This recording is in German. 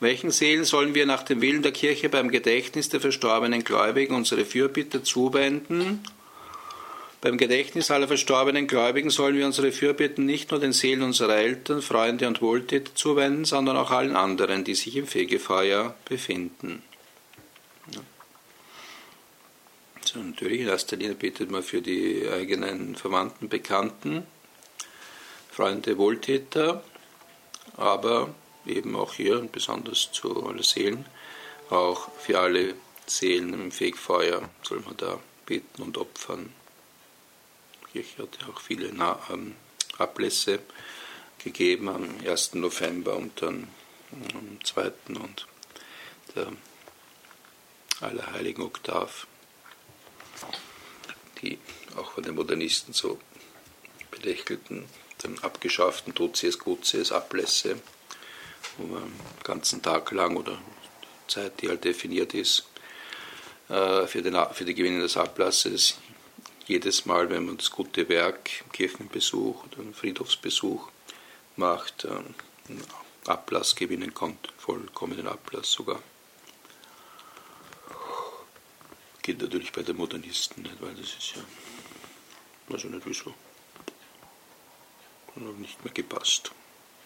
Welchen Seelen sollen wir nach dem Willen der Kirche beim Gedächtnis der verstorbenen Gläubigen unsere Fürbitte zuwenden? Beim Gedächtnis aller verstorbenen Gläubigen sollen wir unsere Fürbitten nicht nur den Seelen unserer Eltern, Freunde und Wohltäter zuwenden, sondern auch allen anderen, die sich im Fegefeuer befinden. Ja. So, natürlich in erster Linie betet man für die eigenen Verwandten, Bekannten, Freunde, Wohltäter, aber eben auch hier, besonders zu allen Seelen, auch für alle Seelen im Fegefeuer soll man da beten und opfern. Die Kirche hat ja auch viele Ablässe gegeben am 1. November und dann am 2. und der Allerheiligen Oktav, die auch von den Modernisten so belächelten, den abgeschafften Totzies, Gutzies, Ablässe, wo man den ganzen Tag lang oder die Zeit, die halt definiert ist, für die Gewinn des Ablasses, jedes Mal, wenn man das gute Werk, Kirchenbesuch oder einen Friedhofsbesuch macht, einen Ablass gewinnen konnte, vollkommenen Ablass sogar. Geht natürlich bei den Modernisten nicht, weil das ist ja, weiß ich nicht wieso, hat nicht mehr gepasst.